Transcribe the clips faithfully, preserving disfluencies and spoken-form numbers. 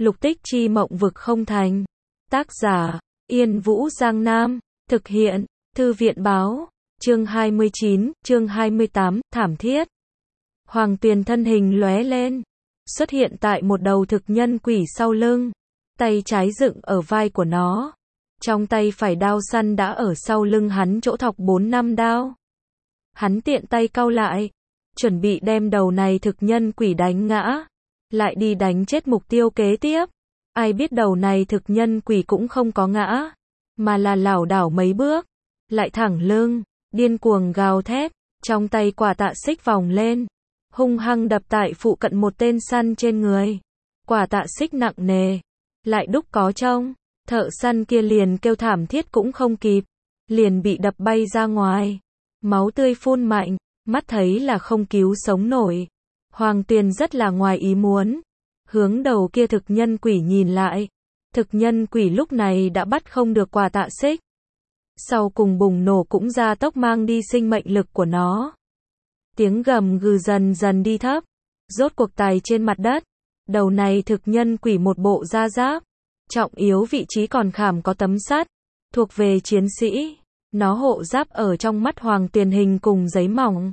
Lục tích chi mộng vực không thành. Tác giả, Yên Vũ Giang Nam. Thực hiện, Thư viện Báo. Chương hai mươi chín, chương hai mươi tám, thảm thiết. Hoàng Tuyền thân hình lóe lên, xuất hiện tại một đầu thực nhân quỷ sau lưng. Tay trái dựng ở vai của nó. Trong tay phải đao săn đã ở sau lưng hắn chỗ thọc bốn năm đao. Hắn tiện tay cau lại, chuẩn bị đem đầu này thực nhân quỷ đánh ngã, lại đi đánh chết mục tiêu kế tiếp. Ai biết đầu này thực nhân quỷ cũng không có ngã, mà là lảo đảo mấy bước, lại thẳng lưng, điên cuồng gào thét, trong tay quả tạ xích vòng lên, hung hăng đập tại phụ cận một tên săn trên người. Quả tạ xích nặng nề, lại đúc có trông, thợ săn kia liền kêu thảm thiết cũng không kịp, liền bị đập bay ra ngoài. Máu tươi phun mạnh, mắt thấy là không cứu sống nổi. Hoàng Tuyền rất là ngoài ý muốn, hướng đầu kia thực nhân quỷ nhìn lại. Thực nhân quỷ lúc này đã bắt không được quả tạ xích. Sau cùng bùng nổ cũng ra tốc mang đi sinh mệnh lực của nó. Tiếng gầm gừ dần dần đi thấp, rốt cuộc tài trên mặt đất. Đầu này thực nhân quỷ một bộ da giáp, trọng yếu vị trí còn khảm có tấm sắt, thuộc về chiến sĩ. Nó hộ giáp ở trong mắt Hoàng Tuyền hình cùng giấy mỏng.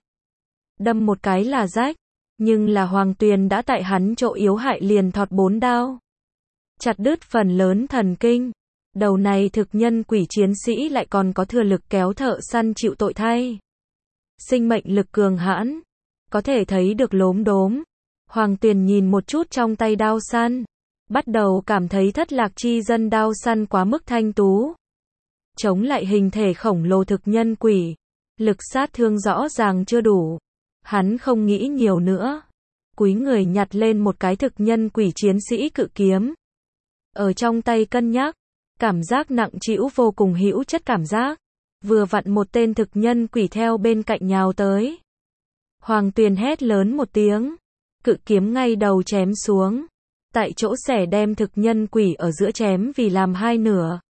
Đâm một cái là rách, nhưng là Hoàng Tuyền đã tại hắn chỗ yếu hại liền thọt bốn đao, chặt đứt phần lớn thần kinh. Đầu này thực nhân quỷ chiến sĩ lại còn có thừa lực kéo thợ săn chịu tội thay. Sinh mệnh lực cường hãn, có thể thấy được lốm đốm. Hoàng Tuyền nhìn một chút trong tay đao săn, bắt đầu cảm thấy thất lạc chi dân đao săn quá mức thanh tú. Chống lại hình thể khổng lồ thực nhân quỷ, lực sát thương rõ ràng chưa đủ. Hắn không nghĩ nhiều nữa, cúi người nhặt lên một cái thực nhân quỷ chiến sĩ cự kiếm. Ở trong tay cân nhắc, cảm giác nặng trĩu vô cùng hữu chất cảm giác. Vừa vặn một tên thực nhân quỷ theo bên cạnh nhào tới. Hoàng Tuyền hét lớn một tiếng, cự kiếm ngay đầu chém xuống, tại chỗ xẻ đem thực nhân quỷ ở giữa chém vì làm hai nửa.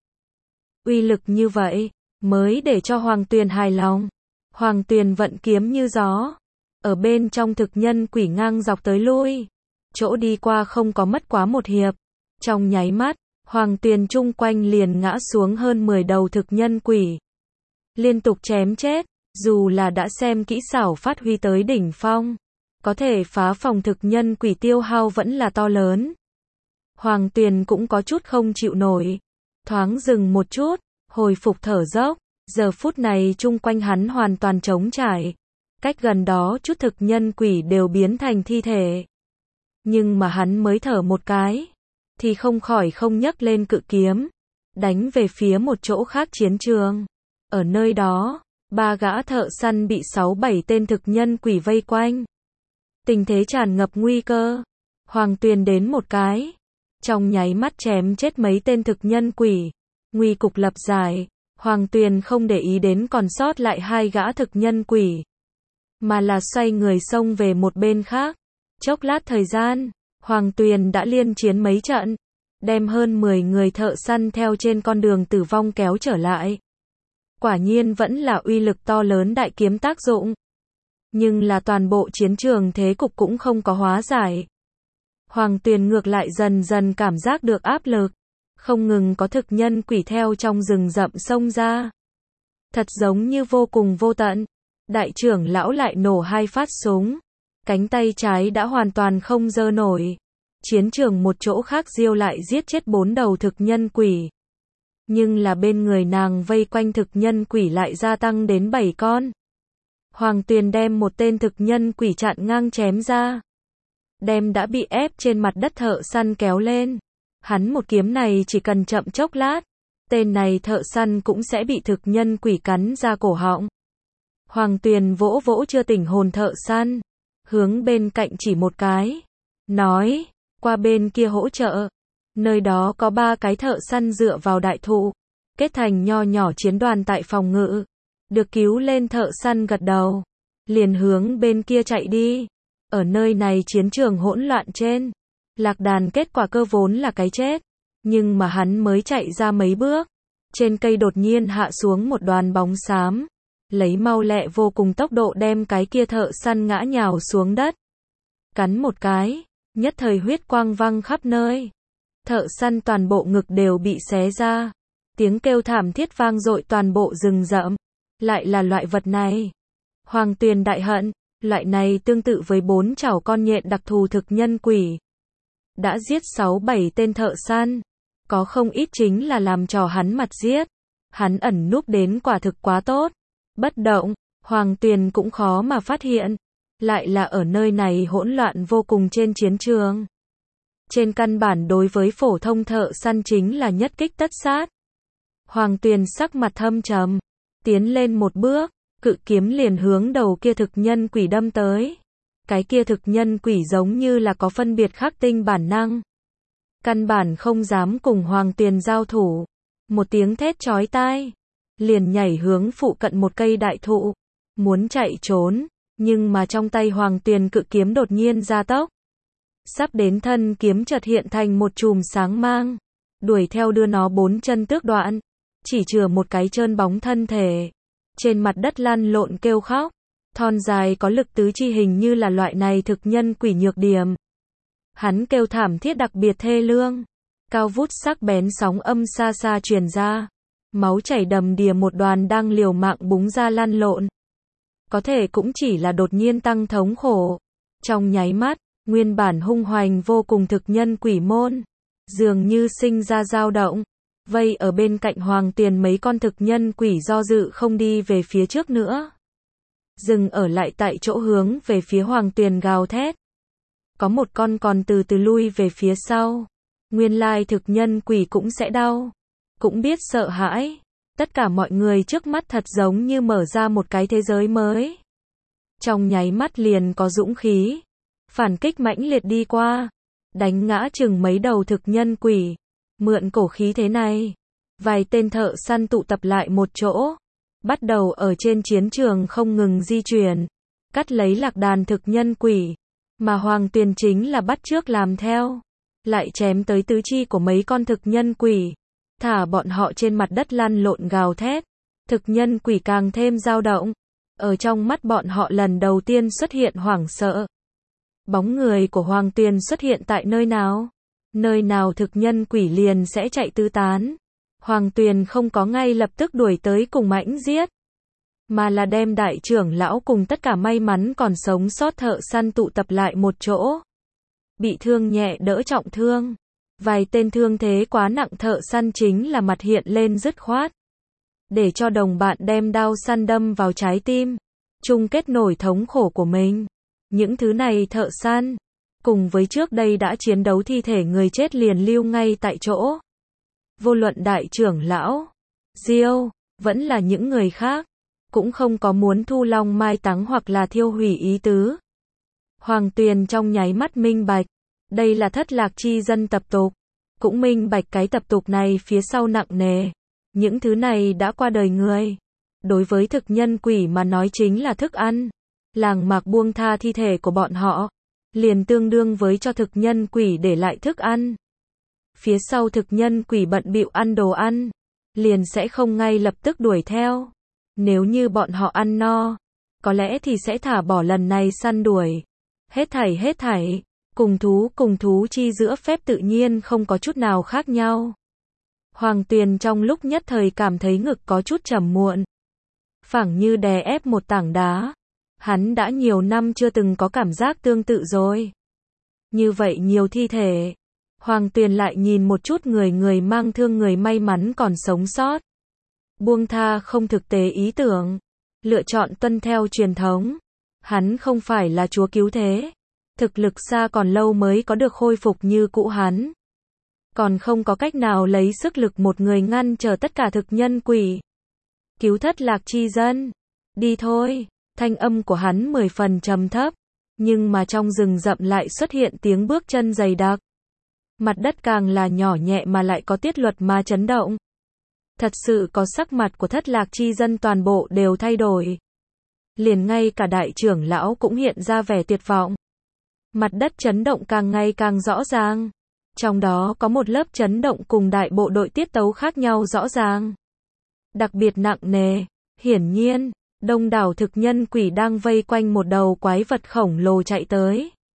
Uy lực như vậy, mới để cho Hoàng Tuyền hài lòng. Hoàng Tuyền vận kiếm như gió, ở bên trong thực nhân quỷ ngang dọc tới lui. Chỗ đi qua không có mất quá một hiệp. Trong nháy mắt, Hoàng Tuyền chung quanh liền ngã xuống hơn mười đầu thực nhân quỷ. Liên tục chém chết, dù là đã xem kỹ xảo phát huy tới đỉnh phong, có thể phá phòng thực nhân quỷ tiêu hao vẫn là to lớn. Hoàng Tuyền cũng có chút không chịu nổi. Thoáng dừng một chút, hồi phục thở dốc. Giờ phút này chung quanh hắn hoàn toàn trống trải. Cách gần đó chút thực nhân quỷ đều biến thành thi thể. Nhưng mà hắn mới thở một cái, thì không khỏi không nhấc lên cự kiếm, đánh về phía một chỗ khác chiến trường. Ở nơi đó, ba gã thợ săn bị sáu bảy tên thực nhân quỷ vây quanh. Tình thế tràn ngập nguy cơ. Hoàng Tuyền đến một cái, trong nháy mắt chém chết mấy tên thực nhân quỷ. Nguy cục lập giải, Hoàng Tuyền không để ý đến còn sót lại hai gã thực nhân quỷ, mà là xoay người xông về một bên khác. Chốc lát thời gian, Hoàng Tuyền đã liên chiến mấy trận, đem hơn mười người thợ săn theo trên con đường tử vong kéo trở lại. Quả nhiên vẫn là uy lực to lớn đại kiếm tác dụng. Nhưng là toàn bộ chiến trường thế cục cũng không có hóa giải. Hoàng Tuyền ngược lại dần dần cảm giác được áp lực. Không ngừng có thực nhân quỷ theo trong rừng rậm xông ra. Thật giống như vô cùng vô tận. Đại trưởng lão lại nổ hai phát súng. Cánh tay trái đã hoàn toàn không giơ nổi. Chiến trường một chỗ khác Diêu lại giết chết bốn đầu thực nhân quỷ. Nhưng là bên người nàng vây quanh thực nhân quỷ lại gia tăng đến bảy con. Hoàng Tuyền đem một tên thực nhân quỷ chặn ngang chém ra. Đem đã bị ép trên mặt đất thợ săn kéo lên. Hắn một kiếm này chỉ cần chậm chốc lát, tên này thợ săn cũng sẽ bị thực nhân quỷ cắn ra cổ họng. Hoàng Tuyền vỗ vỗ chưa tỉnh hồn thợ săn, hướng bên cạnh chỉ một cái, nói, qua bên kia hỗ trợ. Nơi đó có ba cái thợ săn dựa vào đại thụ, kết thành nho nhỏ chiến đoàn tại phòng ngự. Được cứu lên thợ săn gật đầu, liền hướng bên kia chạy đi. Ở nơi này chiến trường hỗn loạn trên, Lạc Đàn kết quả cơ vốn là cái chết. Nhưng mà hắn mới chạy ra mấy bước, trên cây đột nhiên hạ xuống một đoàn bóng xám, lấy mau lẹ vô cùng tốc độ đem cái kia thợ săn ngã nhào xuống đất. Cắn một cái, nhất thời huyết quang văng khắp nơi. thợ săn toàn bộ ngực đều bị xé ra. Tiếng kêu thảm thiết vang dội toàn bộ rừng rậm. Lại là loại vật này. Hoàng Tuyền đại hận, loại này tương tự với bốn chảo con nhện đặc thù thực nhân quỷ. Đã giết sáu bảy tên thợ săn. Có không ít chính là làm trò hắn mặt giết. Hắn ẩn núp đến quả thực quá tốt. Bất động, Hoàng Tuyền cũng khó mà phát hiện. Lại là ở nơi này hỗn loạn vô cùng trên chiến trường. Trên căn bản đối với phổ thông thợ săn chính là nhất kích tất sát. Hoàng Tuyền sắc mặt thâm trầm, tiến lên một bước, cự kiếm liền hướng đầu kia thực nhân quỷ đâm tới. Cái kia thực nhân quỷ giống như là có phân biệt khắc tinh bản năng. Căn bản không dám cùng Hoàng Tuyền giao thủ. Một tiếng thét chói tai, liền nhảy hướng phụ cận một cây đại thụ, muốn chạy trốn, nhưng mà trong tay Hoàng Tuyền cự kiếm đột nhiên gia tốc. Sắp đến thân kiếm chợt hiện thành một chùm sáng mang, đuổi theo đưa nó bốn chân tước đoạn, chỉ chừa một cái trơn bóng thân thể, trên mặt đất lăn lộn kêu khóc, thon dài có lực tứ chi hình như là loại này thực nhân quỷ nhược điểm. Hắn kêu thảm thiết đặc biệt thê lương, cao vút sắc bén sóng âm xa xa truyền ra, máu chảy đầm đìa một đoàn đang liều mạng búng ra lăn lộn. Có thể cũng chỉ là đột nhiên tăng thống khổ. Trong nháy mắt, nguyên bản hung hoành vô cùng thực nhân quỷ môn, dường như sinh ra dao động, vây ở bên cạnh Hoàng Tuyền mấy con thực nhân quỷ do dự không đi về phía trước nữa. Dừng ở lại tại chỗ hướng về phía Hoàng Tuyền gào thét. Có một con còn từ từ lui về phía sau. Nguyên lai thực nhân quỷ cũng sẽ đau, cũng biết sợ hãi. Tất cả mọi người trước mắt thật giống như mở ra một cái thế giới mới. Trong nháy mắt liền có dũng khí, phản kích mãnh liệt đi qua, đánh ngã chừng mấy đầu thực nhân quỷ. Mượn cổ khí thế này, vài tên thợ săn tụ tập lại một chỗ, bắt đầu ở trên chiến trường không ngừng di chuyển, cắt lấy lạc đàn thực nhân quỷ, mà Hoàng Tuyền chính là bắt chước làm theo, lại chém tới tứ chi của mấy con thực nhân quỷ, thả bọn họ trên mặt đất lăn lộn gào thét. Thực nhân quỷ càng thêm dao động, ở trong mắt bọn họ lần đầu tiên xuất hiện hoảng sợ. Bóng người của Hoàng Tuyền xuất hiện tại nơi nào? Nơi nào thực nhân quỷ liền sẽ chạy tứ tán. Hoàng Tuyền không có ngay lập tức đuổi tới cùng mãnh giết, mà là đem đại trưởng lão cùng tất cả may mắn còn sống sót thợ săn tụ tập lại một chỗ. Bị thương nhẹ đỡ trọng thương. Vài tên thương thế quá nặng thợ săn chính là mặt hiện lên dứt khoát. Để cho đồng bạn đem đao săn đâm vào trái tim, chung kết nổi thống khổ của mình. Những thứ này thợ săn, cùng với trước đây đã chiến đấu thi thể người chết liền lưu ngay tại chỗ. Vô luận đại trưởng lão, Diêu, vẫn là những người khác, cũng không có muốn thu long mai táng hoặc là thiêu hủy ý tứ. Hoàng Tuyền trong nháy mắt minh bạch, đây là thất lạc chi dân tập tục, cũng minh bạch cái tập tục này phía sau nặng nề. Những thứ này đã qua đời người, đối với thực nhân quỷ mà nói chính là thức ăn. Làng mạc buông tha thi thể của bọn họ, liền tương đương với cho thực nhân quỷ để lại thức ăn. Phía sau thực nhân quỷ bận bịu ăn đồ ăn, liền sẽ không ngay lập tức đuổi theo. Nếu như bọn họ ăn no, có lẽ thì sẽ thả bỏ lần này săn đuổi. Hết thảy hết thảy, cùng thú cùng thú chi giữa phép tự nhiên không có chút nào khác nhau. Hoàng Tuyền trong lúc nhất thời cảm thấy ngực có chút trầm muộn, phảng như đè ép một tảng đá. Hắn đã nhiều năm chưa từng có cảm giác tương tự rồi. Như vậy nhiều thi thể. Hoàng Tuyền lại nhìn một chút người người mang thương người may mắn còn sống sót. Buông tha không thực tế ý tưởng. Lựa chọn tuân theo truyền thống. Hắn không phải là chúa cứu thế. Thực lực xa còn lâu mới có được khôi phục như cũ hắn. Còn không có cách nào lấy sức lực một người ngăn trở tất cả thực nhân quỷ. Cứu thất lạc chi dân. Đi thôi. Thanh âm của hắn mười phần trầm thấp, nhưng mà trong rừng rậm lại xuất hiện tiếng bước chân dày đặc. Mặt đất càng là nhỏ nhẹ mà lại có tiết luật mà chấn động. Thật sự có sắc mặt của thất lạc chi dân toàn bộ đều thay đổi. Liền ngay cả đại trưởng lão cũng hiện ra vẻ tuyệt vọng. Mặt đất chấn động càng ngày càng rõ ràng. Trong đó có một lớp chấn động cùng đại bộ đội tiết tấu khác nhau rõ ràng. Đặc biệt nặng nề, hiển nhiên. Đông đảo thực nhân quỷ đang vây quanh một đầu quái vật khổng lồ chạy tới.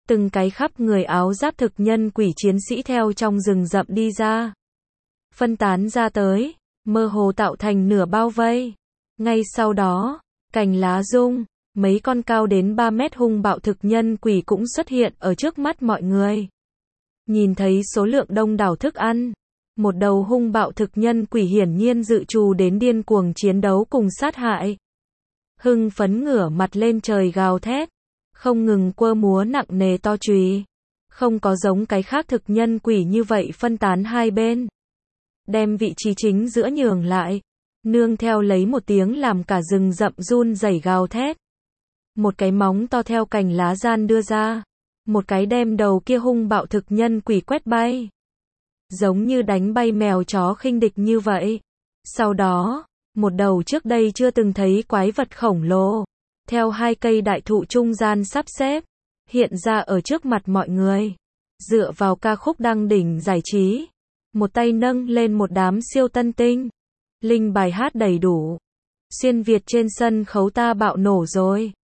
từng cái khắp người áo giáp thực nhân quỷ chiến sĩ theo trong rừng rậm đi ra. Phân tán ra tới, mơ hồ tạo thành nửa bao vây. Ngay sau đó, cành lá rung, mấy con cao đến ba mét hung bạo thực nhân quỷ cũng xuất hiện ở trước mắt mọi người. Nhìn thấy số lượng đông đảo thức ăn, một đầu hung bạo thực nhân quỷ hiển nhiên dự trù đến điên cuồng chiến đấu cùng sát hại. Hưng phấn ngửa mặt lên trời gào thét, không ngừng quơ múa nặng nề to chùy. Không có giống cái khác thực nhân quỷ như vậy phân tán hai bên. Đem vị trí chính giữa nhường lại, nương theo lấy một tiếng làm cả rừng rậm run rẩy gào thét. Một cái móng to theo cành lá gian đưa ra, một cái đem đầu kia hung bạo thực nhân quỷ quét bay. Giống như đánh bay mèo chó khinh địch như vậy. Sau đó, một đầu trước đây chưa từng thấy quái vật khổng lồ, theo hai cây đại thụ trung gian sắp xếp, hiện ra ở trước mặt mọi người. Dựa vào ca khúc đăng đỉnh giải trí, một tay nâng lên một đám siêu tân tinh. Linh bài hát đầy đủ. Xuyên Việt trên sân khấu ta bạo nổ rồi.